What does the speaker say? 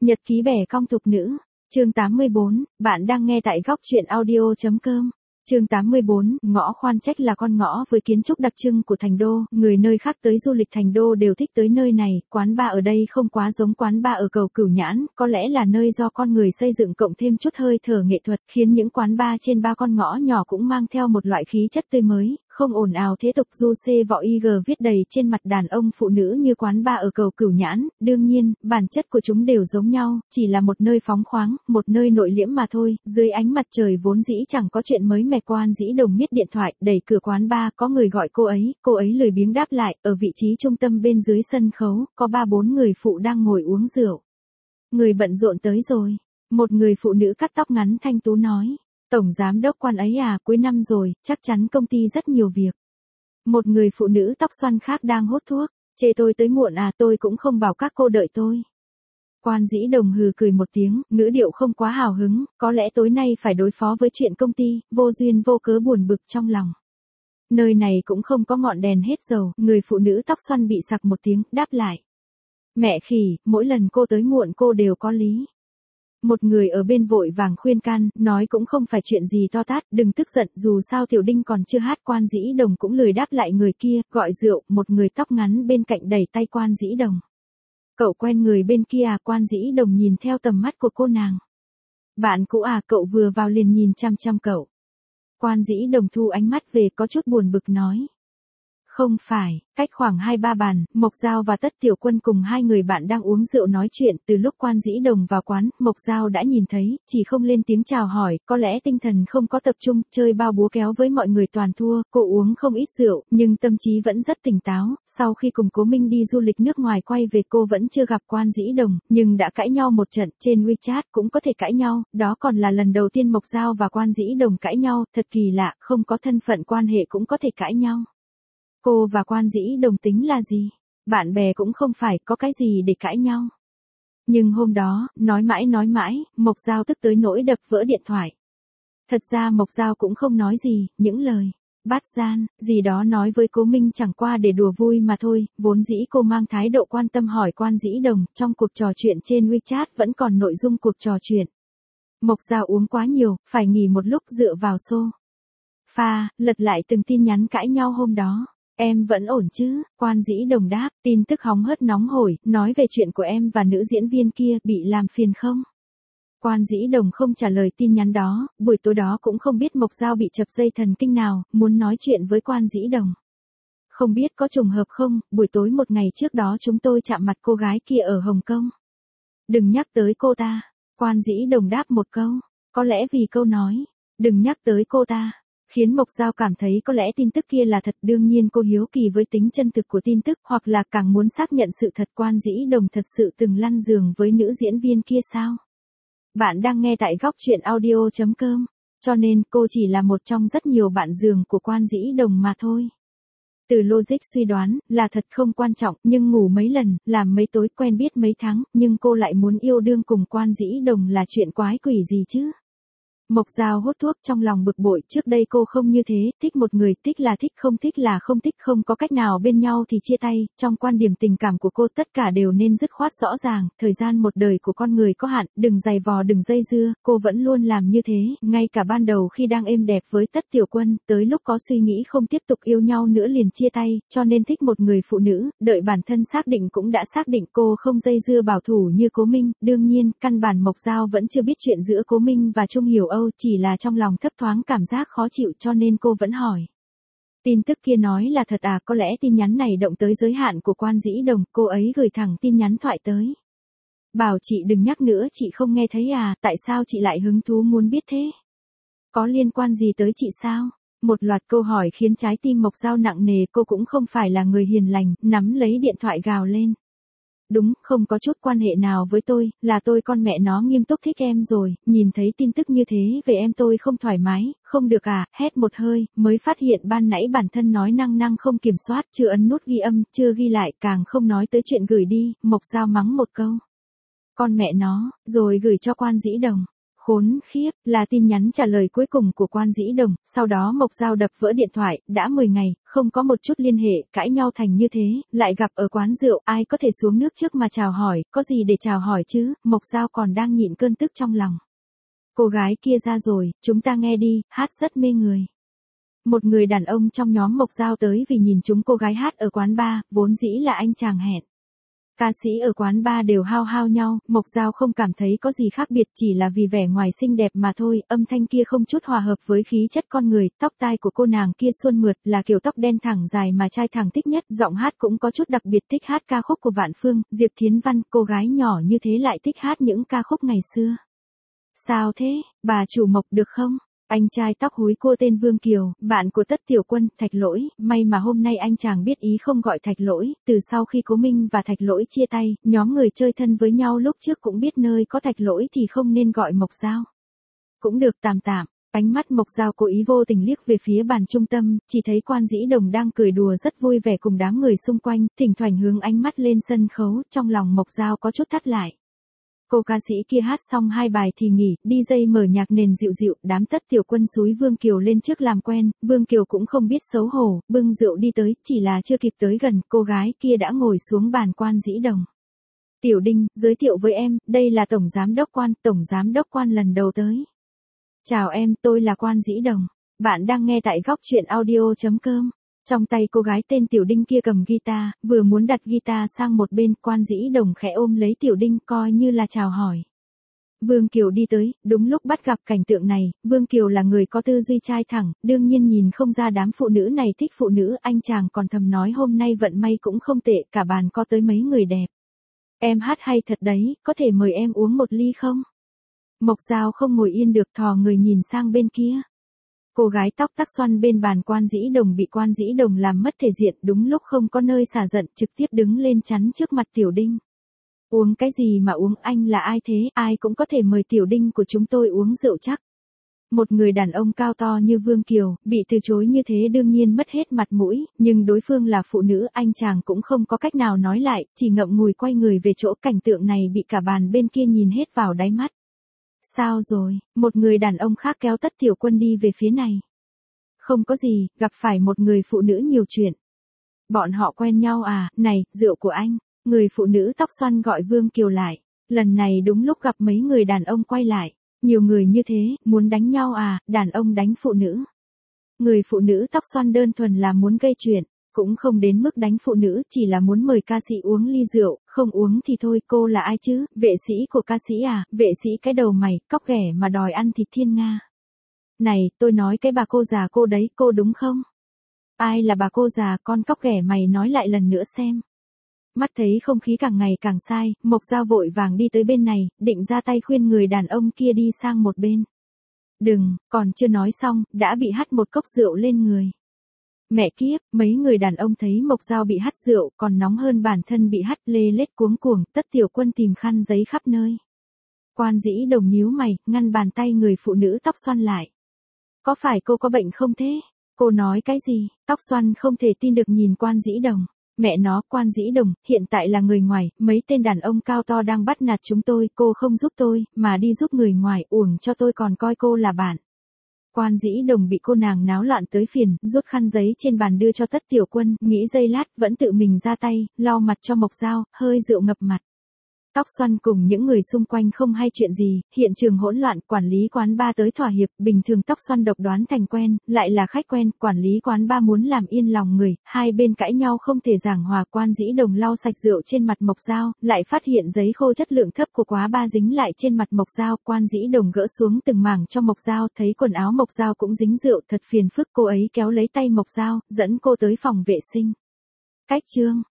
Nhật ký bẻ cong thục nữ, chương 84, bạn đang nghe tại góc truyện audio.com. Chương 84, ngõ Khoan Trách là con ngõ với kiến trúc đặc trưng của thành đô, người nơi khác tới du lịch thành đô đều thích tới nơi này, quán bar ở đây không quá giống quán bar ở cầu Cửu Nhãn, có lẽ là nơi do con người xây dựng cộng thêm chút hơi thở nghệ thuật, khiến những quán bar trên ba con ngõ nhỏ cũng mang theo một loại khí chất tươi mới, không ồn ào thế tục du xê vọ IG viết đầy trên mặt đàn ông phụ nữ như quán bar ở cầu Cửu Nhãn, đương nhiên, bản chất của chúng đều giống nhau, chỉ là một nơi phóng khoáng, một nơi nội liễm mà thôi, dưới ánh mặt trời vốn dĩ chẳng có chuyện mới mẻ. Quan Dĩ Đồng miết điện thoại, đẩy cửa quán bar, có người gọi cô ấy lười biếng đáp lại, ở vị trí trung tâm bên dưới sân khấu, có 3-4 người phụ đang ngồi uống rượu. Người bận rộn tới rồi, một người phụ nữ cắt tóc ngắn thanh tú nói, tổng giám đốc Quan ấy à, cuối năm rồi, chắc chắn công ty rất nhiều việc. Một người phụ nữ tóc xoăn khác đang hút thuốc, chê tôi tới muộn à, tôi cũng không bảo các cô đợi tôi. Quan Dĩ Đồng hừ cười một tiếng, ngữ điệu không quá hào hứng, có lẽ tối nay phải đối phó với chuyện công ty, vô duyên vô cớ buồn bực trong lòng. Nơi này cũng không có ngọn đèn hết dầu, người phụ nữ tóc xoăn bị sặc một tiếng, đáp lại. Mẹ khỉ, mỗi lần cô tới muộn cô đều có lý. Một người ở bên vội vàng khuyên can, nói cũng không phải chuyện gì to tát, đừng tức giận, dù sao Tiểu Đinh còn chưa hát. Quan Dĩ Đồng cũng lười đáp lại người kia, gọi rượu, một người tóc ngắn bên cạnh đẩy tay Quan Dĩ Đồng. Cậu quen người bên kia à? Quan Dĩ Đồng nhìn theo tầm mắt của cô nàng. Bạn cũ à? Cậu vừa vào liền nhìn chăm chăm cậu. Quan Dĩ Đồng thu ánh mắt về, có chút buồn bực nói. Không phải, cách khoảng 2-3 bàn, Mộc Giao và Tất Tiểu Quân cùng hai người bạn đang uống rượu nói chuyện, từ lúc Quan Dĩ Đồng vào quán, Mộc Giao đã nhìn thấy, chỉ không lên tiếng chào hỏi, có lẽ tinh thần không có tập trung, chơi bao búa kéo với mọi người toàn thua, cô uống không ít rượu, nhưng tâm trí vẫn rất tỉnh táo, sau khi cùng Cố Minh đi du lịch nước ngoài quay về cô vẫn chưa gặp Quan Dĩ Đồng, nhưng đã cãi nhau một trận, trên WeChat cũng có thể cãi nhau, đó còn là lần đầu tiên Mộc Giao và Quan Dĩ Đồng cãi nhau, thật kỳ lạ, không có thân phận quan hệ cũng có thể cãi nhau. Cô và Quan Dĩ Đồng tính là gì? Bạn bè cũng không phải, có cái gì để cãi nhau. Nhưng hôm đó, nói mãi, Mộc Giao tức tới nỗi đập vỡ điện thoại. Thật ra Mộc Giao cũng không nói gì, những lời bát gian, gì đó nói với Cố Minh chẳng qua để đùa vui mà thôi, vốn dĩ cô mang thái độ quan tâm hỏi Quan Dĩ Đồng, trong cuộc trò chuyện trên WeChat vẫn còn nội dung cuộc trò chuyện. Mộc Giao uống quá nhiều, phải nghỉ một lúc dựa vào sofa, lật lại từng tin nhắn cãi nhau hôm đó. Em vẫn ổn chứ? Quan Dĩ Đồng đáp, tin tức hóng hớt nóng hổi, nói về chuyện của em và nữ diễn viên kia, bị làm phiền không? Quan Dĩ Đồng không trả lời tin nhắn đó, buổi tối đó cũng không biết Mộc Giao bị chập dây thần kinh nào, muốn nói chuyện với Quan Dĩ Đồng. Không biết có trùng hợp không, buổi tối một ngày trước đó chúng tôi chạm mặt cô gái kia ở Hồng Kông. Đừng nhắc tới cô ta. Quan Dĩ Đồng đáp một câu, có lẽ vì câu nói, đừng nhắc tới cô ta, khiến Mộc Giao cảm thấy có lẽ tin tức kia là thật. Đương nhiên cô hiếu kỳ với tính chân thực của tin tức, hoặc là càng muốn xác nhận sự thật Quan Dĩ Đồng thật sự từng lăn giường với nữ diễn viên kia sao? Bạn đang nghe tại góc truyện audio.com, cho nên cô chỉ là một trong rất nhiều bạn giường của Quan Dĩ Đồng mà thôi. Từ logic suy đoán, là thật không quan trọng, nhưng ngủ mấy lần, làm mấy tối, quen biết mấy tháng, nhưng cô lại muốn yêu đương cùng Quan Dĩ Đồng là chuyện quái quỷ gì chứ? Mộc Giao hút thuốc trong lòng bực bội, trước đây cô không như thế, thích một người, thích là thích, không thích là không thích, không có cách nào bên nhau thì chia tay, trong quan điểm tình cảm của cô tất cả đều nên dứt khoát rõ ràng, thời gian một đời của con người có hạn, đừng giày vò đừng dây dưa, cô vẫn luôn làm như thế, ngay cả ban đầu khi đang êm đẹp với Tất Tiểu Quân, tới lúc có suy nghĩ không tiếp tục yêu nhau nữa liền chia tay, cho nên thích một người phụ nữ, đợi bản thân xác định cũng đã xác định, cô không dây dưa bảo thủ như Cố Minh, đương nhiên, căn bản Mộc Giao vẫn chưa biết chuyện giữa Cố Minh và Trung Hiểu Âu, chỉ là trong lòng thấp thoáng cảm giác khó chịu cho nên cô vẫn hỏi. Tin tức kia nói là thật à? Có lẽ tin nhắn này động tới giới hạn của Quan Dĩ Đồng, cô ấy gửi thẳng tin nhắn thoại tới. Bảo chị đừng nhắc nữa, chị không nghe thấy à? Tại sao chị lại hứng thú muốn biết thế? Có liên quan gì tới chị sao? Một loạt câu hỏi khiến trái tim Mộc Giao nặng nề, cô cũng không phải là người hiền lành, nắm lấy điện thoại gào lên. Đúng, không có chút quan hệ nào với tôi, là tôi con mẹ nó nghiêm túc thích em rồi, nhìn thấy tin tức như thế về em tôi không thoải mái, không được à, hét một hơi, mới phát hiện ban nãy bản thân nói năng không kiểm soát, chưa ấn nút ghi âm, chưa ghi lại, càng không nói tới chuyện gửi đi, Mộc Giao mắng một câu. Con mẹ nó, rồi gửi cho Quan Dĩ Đồng. Khốn khiếp, là tin nhắn trả lời cuối cùng của Quan Dĩ Đồng, sau đó Mộc Giao đập vỡ điện thoại, đã 10 ngày, không có một chút liên hệ, cãi nhau thành như thế, lại gặp ở quán rượu, ai có thể xuống nước trước mà chào hỏi, có gì để chào hỏi chứ, Mộc Giao còn đang nhịn cơn tức trong lòng. Cô gái kia ra rồi, chúng ta nghe đi, hát rất mê người. Một người đàn ông trong nhóm Mộc Giao tới vì nhìn chúng cô gái hát ở quán bar, vốn dĩ là anh chàng hẹn. Ca sĩ ở quán bar đều hao hao nhau, Mộc Giao không cảm thấy có gì khác biệt, chỉ là vì vẻ ngoài xinh đẹp mà thôi, âm thanh kia không chút hòa hợp với khí chất con người, tóc tai của cô nàng kia suôn mượt, là kiểu tóc đen thẳng dài mà trai thẳng thích nhất, giọng hát cũng có chút đặc biệt, thích hát ca khúc của Vạn Phương, Diệp Thiến Văn, cô gái nhỏ như thế lại thích hát những ca khúc ngày xưa. Sao thế, bà chủ Mộc được không? Anh trai tóc húi cua tên Vương Kiều, bạn của Tất Tiểu Quân, Thạch Lỗi, may mà hôm nay anh chàng biết ý không gọi Thạch Lỗi, từ sau khi Cố Minh và Thạch Lỗi chia tay, nhóm người chơi thân với nhau lúc trước cũng biết nơi có Thạch Lỗi thì không nên gọi Mộc Giao. Cũng được tạm tạm, ánh mắt Mộc Giao cố ý vô tình liếc về phía bàn trung tâm, chỉ thấy Quan Dĩ Đồng đang cười đùa rất vui vẻ cùng đám người xung quanh, thỉnh thoảng hướng ánh mắt lên sân khấu, trong lòng Mộc Giao có chút thắt lại. Cô ca sĩ kia hát xong 2 bài thì nghỉ, DJ mở nhạc nền dịu dịu, đám Tất Tiểu Quân xúi Vương Kiều lên trước làm quen, Vương Kiều cũng không biết xấu hổ, bưng rượu đi tới, chỉ là chưa kịp tới gần, cô gái kia đã ngồi xuống bàn Quan Dĩ Đồng. Tiểu Đinh, giới thiệu với em, đây là Tổng Giám đốc Quan lần đầu tới. Chào em, tôi là Quan Dĩ Đồng. Bạn đang nghe tại góc truyện audio.com. Trong tay cô gái tên Tiểu Đinh kia cầm guitar, vừa muốn đặt guitar sang một bên, Quan Dĩ Đồng khẽ ôm lấy Tiểu Đinh coi như là chào hỏi. Vương Kiều đi tới, đúng lúc bắt gặp cảnh tượng này, Vương Kiều là người có tư duy trai thẳng, đương nhiên nhìn không ra đám phụ nữ này thích phụ nữ, anh chàng còn thầm nói hôm nay vận may cũng không tệ, cả bàn có tới mấy người đẹp. Em hát hay thật đấy, có thể mời em uống một ly không? Mộc Giao không ngồi yên được, thò người nhìn sang bên kia. Cô gái tóc tắc xoăn bên bàn Quan Dĩ Đồng bị Quan Dĩ Đồng làm mất thể diện, đúng lúc không có nơi xả giận, trực tiếp đứng lên chắn trước mặt Tiểu Đinh. Uống cái gì mà uống, anh là ai thế, ai cũng có thể mời Tiểu Đinh của chúng tôi uống rượu chắc. Một người đàn ông cao to như Vương Kiều, bị từ chối như thế đương nhiên mất hết mặt mũi, nhưng đối phương là phụ nữ, anh chàng cũng không có cách nào nói lại, chỉ ngậm ngùi quay người về chỗ, cảnh tượng này bị cả bàn bên kia nhìn hết vào đáy mắt. Sao rồi, một người đàn ông khác kéo Tất Tiểu Quân đi về phía này. Không có gì, gặp phải một người phụ nữ nhiều chuyện. Bọn họ quen nhau à, này, rượu của anh. Người phụ nữ tóc xoăn gọi Vương Kiều lại. Lần này đúng lúc gặp mấy người đàn ông quay lại. Nhiều người như thế, muốn đánh nhau à, đàn ông đánh phụ nữ. Người phụ nữ tóc xoăn đơn thuần là muốn gây chuyện. Cũng không đến mức đánh phụ nữ, chỉ là muốn mời ca sĩ uống ly rượu, không uống thì thôi, cô là ai chứ, vệ sĩ của ca sĩ à, vệ sĩ cái đầu mày, cóc ghẻ mà đòi ăn thịt thiên nga. Này, tôi nói cái bà cô già cô đấy, cô đúng không? Ai là bà cô già, con cóc ghẻ mày nói lại lần nữa xem. Mắt thấy không khí càng ngày càng sai, Mộc Giao vội vàng đi tới bên này, định ra tay khuyên người đàn ông kia đi sang một bên. Đừng, còn chưa nói xong, đã bị hắt một cốc rượu lên người. Mẹ kiếp, mấy người đàn ông thấy Mộc Giao bị hắt rượu, còn nóng hơn bản thân bị hắt, lê lết cuống cuồng, Tất Tiểu Quân tìm khăn giấy khắp nơi. Quan Dĩ Đồng nhíu mày, ngăn bàn tay người phụ nữ tóc xoăn lại. Có phải cô có bệnh không thế? Cô nói cái gì? Tóc xoăn không thể tin được nhìn Quan Dĩ Đồng. Mẹ nó, Quan Dĩ Đồng, hiện tại là người ngoài, mấy tên đàn ông cao to đang bắt nạt chúng tôi, cô không giúp tôi, mà đi giúp người ngoài, uổng cho tôi còn coi cô là bạn. Quan Dĩ Đồng bị cô nàng náo loạn tới phiền, rút khăn giấy trên bàn đưa cho Tất Tiểu Quân, nghĩ giây lát, vẫn tự mình ra tay, lau mặt cho Mộc Giao, hơi rượu ngập mặt. Tóc xoăn cùng những người xung quanh không hay chuyện gì, hiện trường hỗn loạn, quản lý quán bar tới thỏa hiệp, bình thường tóc xoăn độc đoán thành quen, lại là khách quen, quản lý quán bar muốn làm yên lòng người, hai bên cãi nhau không thể giảng hòa. Quan Dĩ Đồng lau sạch rượu trên mặt Mộc Giao, lại phát hiện giấy khô chất lượng thấp của quá bar dính lại trên mặt Mộc Giao, Quan Dĩ Đồng gỡ xuống từng mảng cho Mộc Giao, thấy quần áo Mộc Giao cũng dính rượu, thật phiền phức, cô ấy kéo lấy tay Mộc Giao, dẫn cô tới phòng vệ sinh. Cách chương